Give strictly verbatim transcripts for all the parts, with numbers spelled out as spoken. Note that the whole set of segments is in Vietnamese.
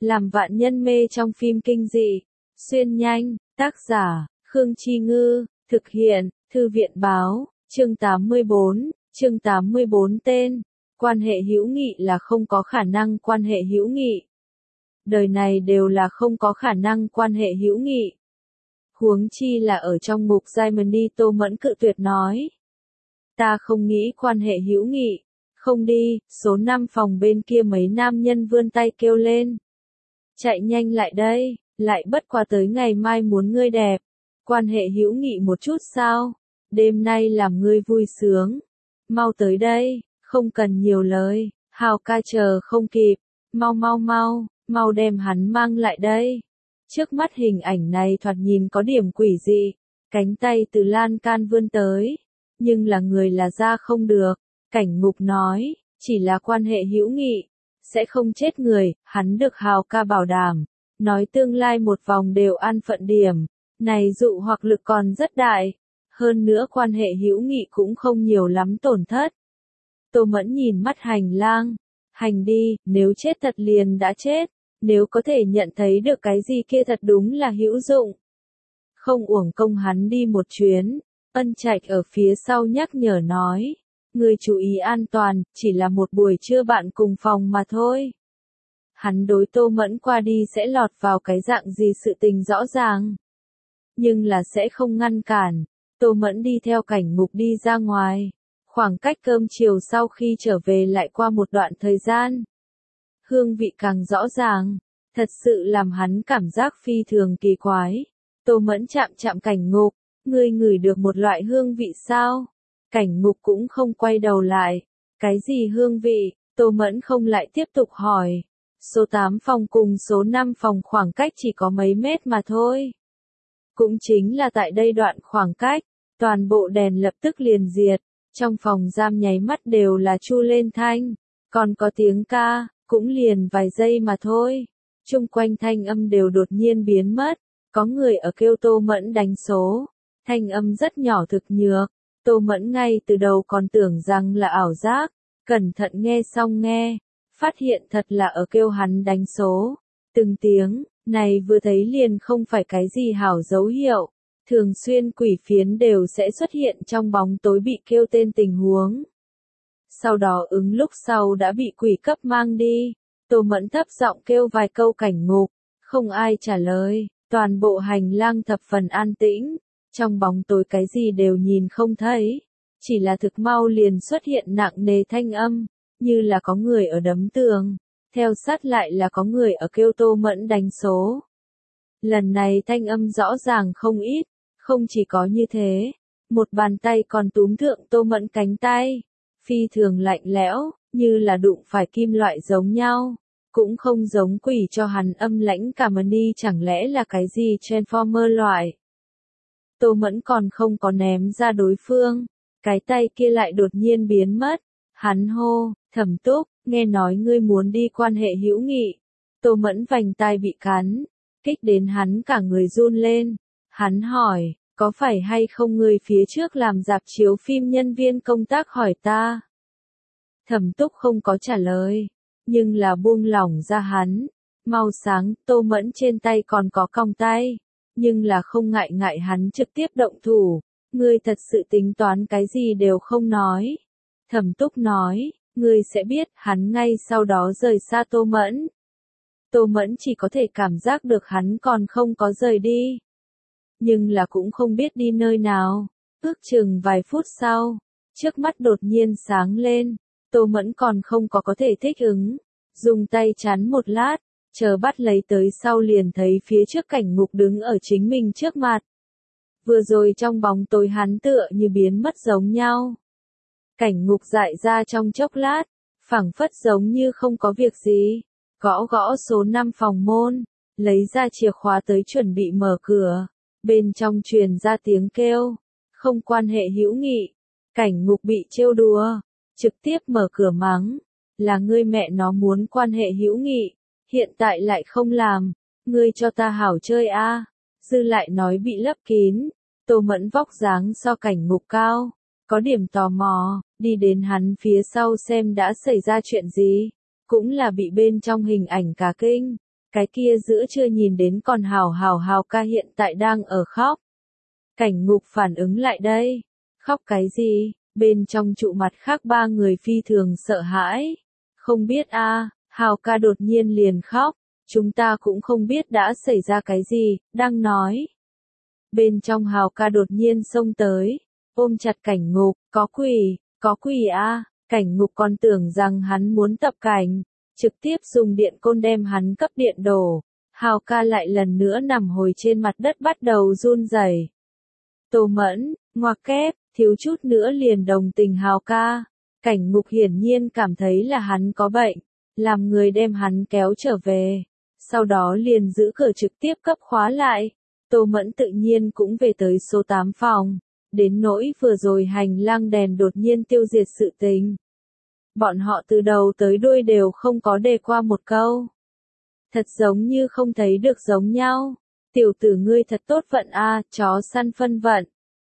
làm vạn nhân mê trong phim kinh dị. Xuyên nhanh, tác giả, Khương Chi Ngư, thực hiện, Thư viện Báo, chương tám mươi bốn, chương tám mươi bốn tên, quan hệ hữu nghị là không có khả năng quan hệ hữu nghị. Đời này đều là không có khả năng quan hệ hữu nghị. Huống chi là ở trong mục Diamond Tô Mẫn cự tuyệt nói. Ta không nghĩ quan hệ hữu nghị. Không đi, số năm phòng bên kia mấy nam nhân vươn tay kêu lên. Chạy nhanh lại đây, lại bất qua tới ngày mai muốn ngươi đẹp. Quan hệ hữu nghị một chút sao? Đêm nay làm ngươi vui sướng. Mau tới đây, không cần nhiều lời, Hào ca chờ không kịp. Mau mau mau, mau đem hắn mang lại đây. Trước mắt hình ảnh này thoạt nhìn có điểm quỷ dị. Cánh tay từ lan can vươn tới. Nhưng là người là ra không được. Cảnh Ngục nói, chỉ là quan hệ hữu nghị, sẽ không chết người, hắn được Hào ca bảo đảm, nói tương lai một vòng đều an phận điểm, này dụ hoặc lực còn rất đại, hơn nữa quan hệ hữu nghị cũng không nhiều lắm tổn thất. Tô Mẫn nhìn mắt hành lang, hành đi, nếu chết thật liền đã chết, nếu có thể nhận thấy được cái gì kia thật đúng là hữu dụng. Không uổng công hắn đi một chuyến, Ân Trạch ở phía sau nhắc nhở nói. Ngươi chú ý an toàn, chỉ là một buổi trưa bạn cùng phòng mà thôi. Hắn đối Tô Mẫn qua đi sẽ lọt vào cái dạng gì sự tình rõ ràng. Nhưng là sẽ không ngăn cản. Tô Mẫn đi theo Cảnh Ngục đi ra ngoài. Khoảng cách cơm chiều sau khi trở về lại qua một đoạn thời gian. Hương vị càng rõ ràng. Thật sự làm hắn cảm giác phi thường kỳ quái. Tô Mẫn chạm chạm Cảnh Ngục. Ngươi ngửi được một loại hương vị sao? Cảnh Ngục cũng không quay đầu lại. Cái gì hương vị? Tô Mẫn không lại tiếp tục hỏi. Số tám phòng cùng số năm phòng khoảng cách chỉ có mấy mét mà thôi. Cũng chính là tại đây đoạn khoảng cách, toàn bộ đèn lập tức liền diệt. Trong phòng giam nháy mắt đều là chu lên thanh. Còn có tiếng ca, cũng liền vài giây mà thôi. Chung quanh thanh âm đều đột nhiên biến mất. Có người ở kêu Tô Mẫn đánh số. Thanh âm rất nhỏ thực nhược. Tô Mẫn ngay từ đầu còn tưởng rằng là ảo giác, cẩn thận nghe xong nghe, phát hiện thật là ở kêu hắn đánh số. Từng tiếng, này vừa thấy liền không phải cái gì hảo dấu hiệu, thường xuyên quỷ phiến đều sẽ xuất hiện trong bóng tối bị kêu tên tình huống. Sau đó ứng lúc sau đã bị quỷ cấp mang đi, Tô Mẫn thấp giọng kêu vài câu Cảnh Ngục, không ai trả lời, toàn bộ hành lang thập phần an tĩnh. Trong bóng tối cái gì đều nhìn không thấy, chỉ là thực mau liền xuất hiện nặng nề thanh âm, như là có người ở đấm tường, theo sát lại là có người ở kêu Tô Mẫn đánh số. Lần này thanh âm rõ ràng không ít, không chỉ có như thế, một bàn tay còn túm thượng Tô Mẫn cánh tay, phi thường lạnh lẽo, như là đụng phải kim loại giống nhau, cũng không giống quỷ cho hắn âm lãnh cả mà ni chẳng lẽ là cái gì Transformer loại. Tô Mẫn còn không có ném ra đối phương, cái tay kia lại đột nhiên biến mất. Hắn hô, Thẩm Túc, nghe nói ngươi muốn đi quan hệ hữu nghị. Tô Mẫn vành tai bị cắn, kích đến hắn cả người run lên. Hắn hỏi, có phải hay không ngươi phía trước làm rạp chiếu phim nhân viên công tác hỏi ta? Thẩm Túc không có trả lời, nhưng là buông lỏng ra hắn. Mau sáng, Tô Mẫn trên tay còn có còng tay. Nhưng là không ngại ngại hắn trực tiếp động thủ, ngươi thật sự tính toán cái gì đều không nói. Thẩm Túc nói, ngươi sẽ biết, hắn ngay sau đó rời xa Tô Mẫn. Tô Mẫn chỉ có thể cảm giác được hắn còn không có rời đi. Nhưng là cũng không biết đi nơi nào. Ước chừng vài phút sau, trước mắt đột nhiên sáng lên, Tô Mẫn còn không có có thể thích ứng. Dùng tay chắn một lát. Chờ bắt lấy tới sau liền thấy phía trước Cảnh Ngục đứng ở chính mình trước mặt. Vừa rồi trong bóng tối hắn tựa như biến mất giống nhau. Cảnh Ngục dại ra trong chốc lát, phảng phất giống như không có việc gì. Gõ gõ số năm phòng môn, lấy ra chìa khóa tới chuẩn bị mở cửa. Bên trong truyền ra tiếng kêu, không quan hệ hữu nghị. Cảnh Ngục bị trêu đùa, trực tiếp mở cửa mắng. Là ngươi mẹ nó muốn quan hệ hữu nghị. Hiện tại lại không làm, ngươi cho ta hảo chơi a. À. Dư lại nói bị lấp kín, Tô Mẫn vóc dáng so Cảnh Ngục cao, có điểm tò mò, đi đến hắn phía sau xem đã xảy ra chuyện gì, cũng là bị bên trong hình ảnh cả kinh, Cái kia giữa chưa nhìn đến còn hào hào hào ca hiện tại đang ở khóc. Cảnh ngục phản ứng lại đây. Khóc cái gì? Bên trong trụ mặt khác ba người phi thường sợ hãi. Không biết a, à, hào ca đột nhiên liền khóc. Chúng ta cũng không biết đã xảy ra cái gì, đang nói. Bên trong hào ca đột nhiên xông tới, ôm chặt cảnh ngục, có quỷ, có quỷ a, à. Cảnh ngục còn tưởng rằng hắn muốn tập cảnh, trực tiếp dùng điện côn đem hắn cấp điện đổ. Hào ca lại lần nữa nằm hồi trên mặt đất bắt đầu run rẩy. Tô Mẫn, ngoặc kép, thiếu chút nữa liền đồng tình hào ca. Cảnh ngục hiển nhiên cảm thấy là hắn có bệnh, làm người đem hắn kéo trở về. Sau đó liền giữ cửa trực tiếp cấp khóa lại. Tô Mẫn tự nhiên cũng về tới số tám phòng. Đến nỗi vừa rồi hành lang đèn đột nhiên tiêu diệt sự tình. Bọn họ từ đầu tới đuôi đều không có đề qua một câu. Thật giống như không thấy được giống nhau. Tiểu tử ngươi thật tốt vận a, chó săn phân vận.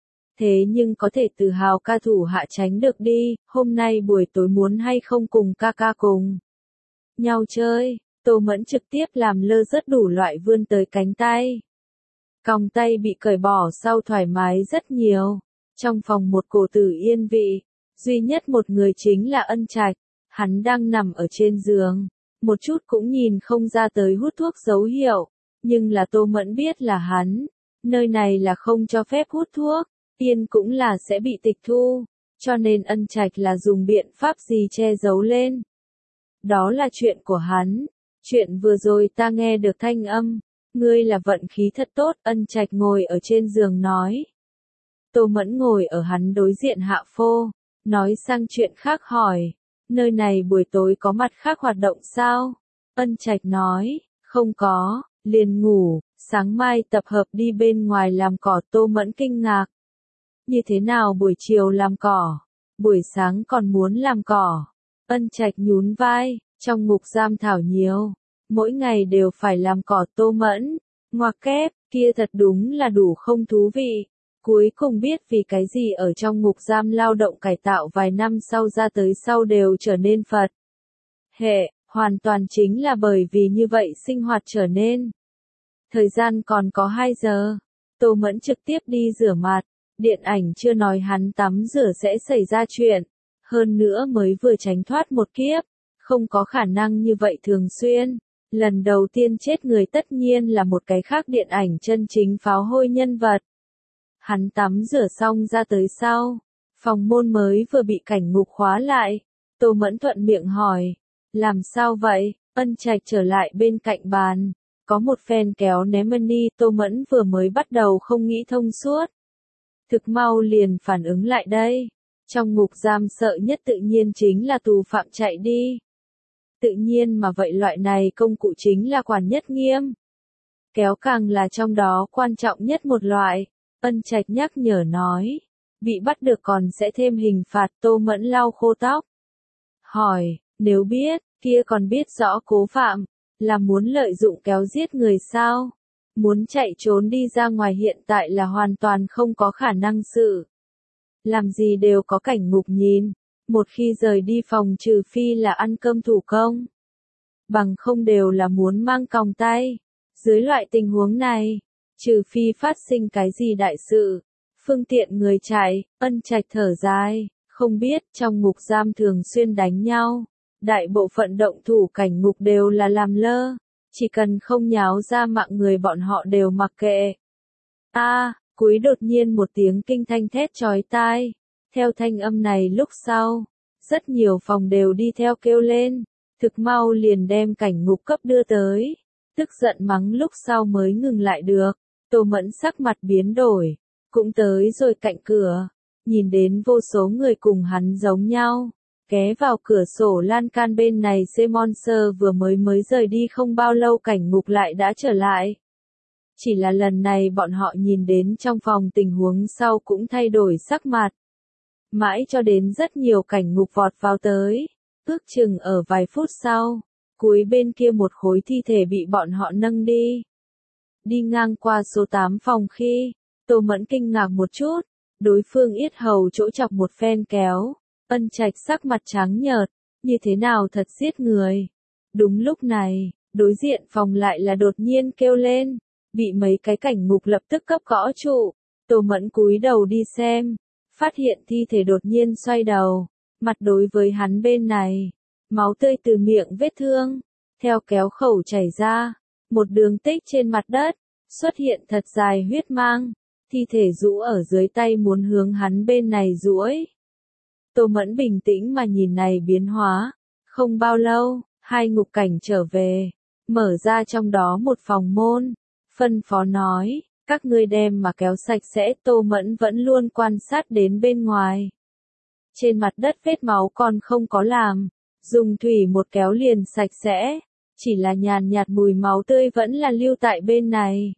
Thế nhưng có thể từ hào ca thủ hạ tránh được đi, hôm nay buổi tối muốn hay không cùng ca ca cùng nhau chơi. Tô Mẫn trực tiếp làm lơ rất đủ loại vươn tới cánh tay. Còng tay bị cởi bỏ sau thoải mái rất nhiều. Trong phòng một cổ tử yên vị, duy nhất một người chính là Ân Trạch. Hắn đang nằm ở trên giường, một chút cũng nhìn không ra tới hút thuốc dấu hiệu. Nhưng là Tô Mẫn biết là hắn, nơi này là không cho phép hút thuốc, yên cũng là sẽ bị tịch thu. Cho nên Ân Trạch là dùng biện pháp gì che giấu lên. Đó là chuyện của hắn. Chuyện vừa rồi ta nghe được thanh âm, ngươi là vận khí thật tốt, Ân Trạch ngồi ở trên giường nói. Tô Mẫn ngồi ở hắn đối diện hạ phô, nói sang chuyện khác hỏi, nơi này buổi tối có mặt khác hoạt động sao? Ân Trạch nói, không có, liền ngủ, sáng mai tập hợp đi bên ngoài làm cỏ. Tô Mẫn kinh ngạc. Như thế nào buổi chiều làm cỏ, buổi sáng còn muốn làm cỏ? Ân Trạch nhún vai, trong ngục giam thảo nhiều, mỗi ngày đều phải làm cỏ. Tô Mẫn, ngoặc kép, kia thật đúng là đủ không thú vị. Cuối cùng biết vì cái gì ở trong ngục giam lao động cải tạo vài năm sau ra tới sau đều trở nên Phật hệ, hoàn toàn chính là bởi vì như vậy sinh hoạt trở nên. Thời gian còn có hai giờ, Tô Mẫn trực tiếp đi rửa mặt, điện ảnh chưa nói hắn tắm rửa sẽ xảy ra chuyện, hơn nữa mới vừa tránh thoát một kiếp, không có khả năng như vậy thường xuyên. Lần đầu tiên chết người tất nhiên là một cái khác điện ảnh chân chính pháo hôi nhân vật. Hắn tắm rửa xong ra tới sau, phòng môn mới vừa bị cảnh ngục khóa lại. Tô Mẫn thuận miệng hỏi, làm sao vậy? Ân Trạch trở lại bên cạnh bàn, có một phen kéo ném money. Tô Mẫn vừa mới bắt đầu không nghĩ thông suốt, thực mau liền phản ứng lại đây. Trong ngục giam sợ nhất tự nhiên chính là tù phạm chạy đi. Tự nhiên mà vậy loại này công cụ chính là quản nhất nghiêm. Kéo càng là trong đó quan trọng nhất một loại. Ân Trạch nhắc nhở nói, bị bắt được còn sẽ thêm hình phạt. Tô Mẫn lau khô tóc, hỏi, nếu biết, kia còn biết rõ cố phạm, là muốn lợi dụng kéo giết người sao? Muốn chạy trốn đi ra ngoài hiện tại là hoàn toàn không có khả năng sự. Làm gì đều có cảnh ngục nhìn, một khi rời đi phòng trừ phi là ăn cơm thủ công. Bằng không đều là muốn mang còng tay. Dưới loại tình huống này, trừ phi phát sinh cái gì đại sự, phương tiện người chạy. Ân Trạch thở dài, không biết trong ngục giam thường xuyên đánh nhau. Đại bộ phận động thủ cảnh ngục đều là làm lơ, chỉ cần không nháo ra mạng người bọn họ đều mặc kệ. A, à, cuối đột nhiên một tiếng kinh thanh thét chói tai. Theo thanh âm này lúc sau, rất nhiều phòng đều đi theo kêu lên, thực mau liền đem cảnh ngục cấp đưa tới. Tức giận mắng lúc sau mới ngừng lại được. Tô Mẫn sắc mặt biến đổi, cũng tới rồi cạnh cửa, nhìn đến vô số người cùng hắn giống nhau, ghé vào cửa sổ lan can bên này. C-Monster vừa mới mới rời đi không bao lâu, cảnh ngục lại đã trở lại. Chỉ là lần này bọn họ nhìn đến trong phòng tình huống sau cũng thay đổi sắc mặt. Mãi cho đến rất nhiều cảnh ngục vọt vào tới, ước chừng ở vài phút sau, cuối bên kia một khối thi thể bị bọn họ nâng đi. Đi ngang qua số tám phòng khi, Tô Mẫn kinh ngạc một chút, đối phương yết hầu chỗ chọc một phen kéo. Ân Trạch sắc mặt trắng nhợt, như thế nào thật giết người. Đúng lúc này, Đối diện phòng lại là đột nhiên kêu lên, bị mấy cái cảnh ngục lập tức cấp gõ trụ. Tô Mẫn cúi đầu đi xem, phát hiện thi thể đột nhiên xoay đầu, mặt đối với hắn bên này, máu tươi từ miệng vết thương, theo kéo khẩu chảy ra, một đường tích trên mặt đất, xuất hiện thật dài huyết mang, thi thể rũ ở dưới tay muốn hướng hắn bên này duỗi. Tô Mẫn bình tĩnh mà nhìn này biến hóa, không bao lâu, hai ngục cảnh trở về, mở ra trong đó một phòng môn, phân phó nói, các ngươi đem mà kéo sạch sẽ. Tô Mẫn vẫn luôn quan sát đến bên ngoài. Trên mặt đất vết máu còn không có làm, dùng thủy một kéo liền sạch sẽ, chỉ là nhàn nhạt mùi máu tươi vẫn là lưu tại bên này.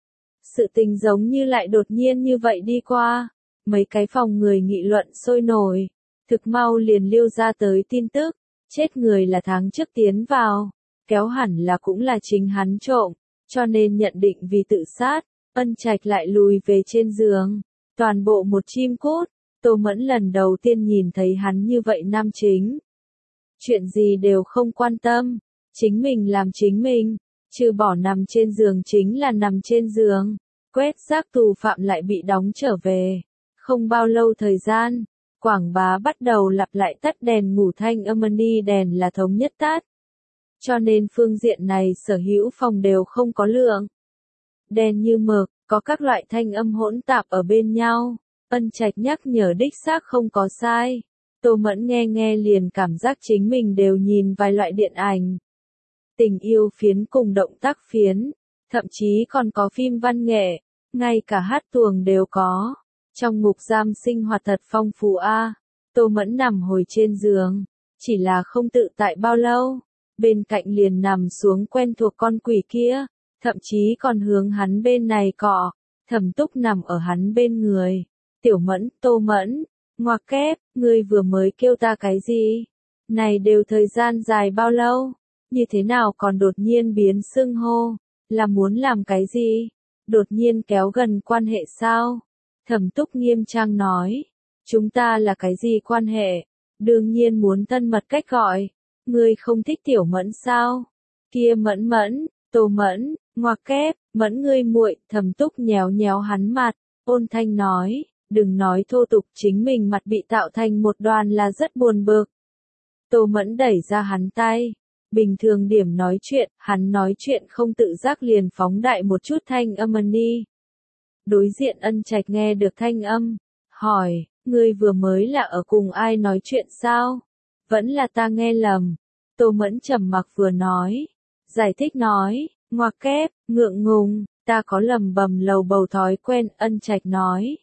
Sự tình giống như lại đột nhiên như vậy đi qua, mấy cái phòng người nghị luận sôi nổi, thực mau liền lưu ra tới tin tức, chết người là tháng trước tiến vào, kéo hẳn là cũng là chính hắn trộm, cho nên nhận định vì tự sát. Ân Trạch lại lùi về trên giường, toàn bộ một chim cút. Tô Mẫn lần đầu tiên nhìn thấy hắn như vậy nam chính. Chuyện gì đều không quan tâm, chính mình làm chính mình, trừ bỏ nằm trên giường chính là nằm trên giường. Quét rác tù phạm lại bị đóng trở về. Không bao lâu thời gian, quảng bá bắt đầu lặp lại tắt đèn ngủ thanh âm ni đèn là thống nhất tắt. Cho nên phương diện này sở hữu phòng đều không có lượng. Đèn như mực, có các loại thanh âm hỗn tạp ở bên nhau. Ân Trạch nhắc nhở đích xác không có sai. Tô Mẫn nghe nghe liền cảm giác chính mình đều nhìn vài loại điện ảnh. Tình yêu phiến cùng động tác phiến, thậm chí còn có phim văn nghệ, ngay cả hát tuồng đều có. Trong ngục giam sinh hoạt thật phong phú a. Tô Mẫn nằm hồi trên giường, chỉ là không tự tại bao lâu, bên cạnh liền nằm xuống quen thuộc con quỷ kia, thậm chí còn hướng hắn bên này cọ. Thẩm Túc nằm ở hắn bên người. Tiểu Mẫn, Tô Mẫn, ngoặc kép, ngươi vừa mới kêu ta cái gì? Này đều thời gian dài bao lâu? Như thế nào còn đột nhiên biến xưng hô? Là muốn làm cái gì? Đột nhiên kéo gần quan hệ sao? Thẩm Túc nghiêm trang nói. Chúng ta là cái gì quan hệ? Đương nhiên muốn thân mật cách gọi. Ngươi không thích Tiểu Mẫn sao? Kia Mẫn Mẫn, Tô Mẫn, ngoặc kép, Mẫn ngươi muội. Thẩm Túc nhéo nhéo hắn mặt, ôn thanh nói. Đừng nói thô tục, chính mình mặt bị tạo thành một đoàn là rất buồn bực. Tô Mẫn đẩy ra hắn tay. Bình thường điểm nói chuyện, hắn nói chuyện không tự giác liền phóng đại một chút thanh âm ni. Đối diện Ân Trạch nghe được thanh âm, hỏi, ngươi vừa mới là ở cùng ai nói chuyện sao? Vẫn là ta nghe lầm. Tô Mẫn trầm mặc vừa nói, giải thích nói, ngoặc kép, ngượng ngùng, ta có lầm bầm lầu bầu thói quen. Ân Trạch nói.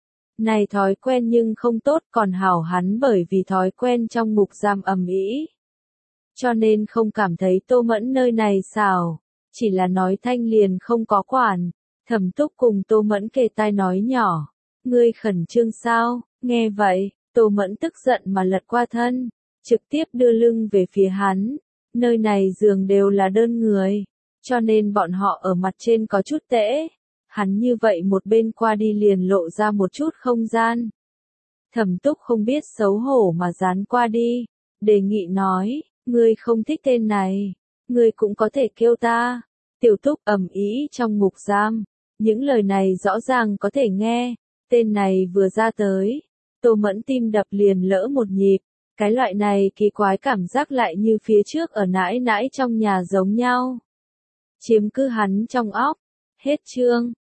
Này thói quen nhưng không tốt, còn hảo hắn bởi vì thói quen trong ngục giam ầm ĩ, cho nên không cảm thấy Tô Mẫn nơi này xảo, chỉ là nói thanh liền không có quản. Thẩm Túc cùng Tô Mẫn kề tai nói nhỏ, ngươi khẩn trương sao? Nghe vậy, Tô Mẫn tức giận mà lật qua thân, trực tiếp đưa lưng về phía hắn. Nơi này giường đều là đơn người, cho nên bọn họ ở mặt trên có chút tễ. Hắn như vậy một bên qua đi liền lộ ra một chút không gian. Thẩm Túc không biết xấu hổ mà dán qua đi, đề nghị nói, ngươi không thích tên này, ngươi cũng có thể kêu ta. Tiểu Túc ầm ĩ trong ngục giam, những lời này rõ ràng có thể nghe, tên này vừa ra tới, Tô Mẫn tim đập liền lỡ một nhịp, cái loại này kỳ quái cảm giác lại như phía trước ở nãi nãi trong nhà giống nhau. Chiếm cứ hắn trong óc, hết chương.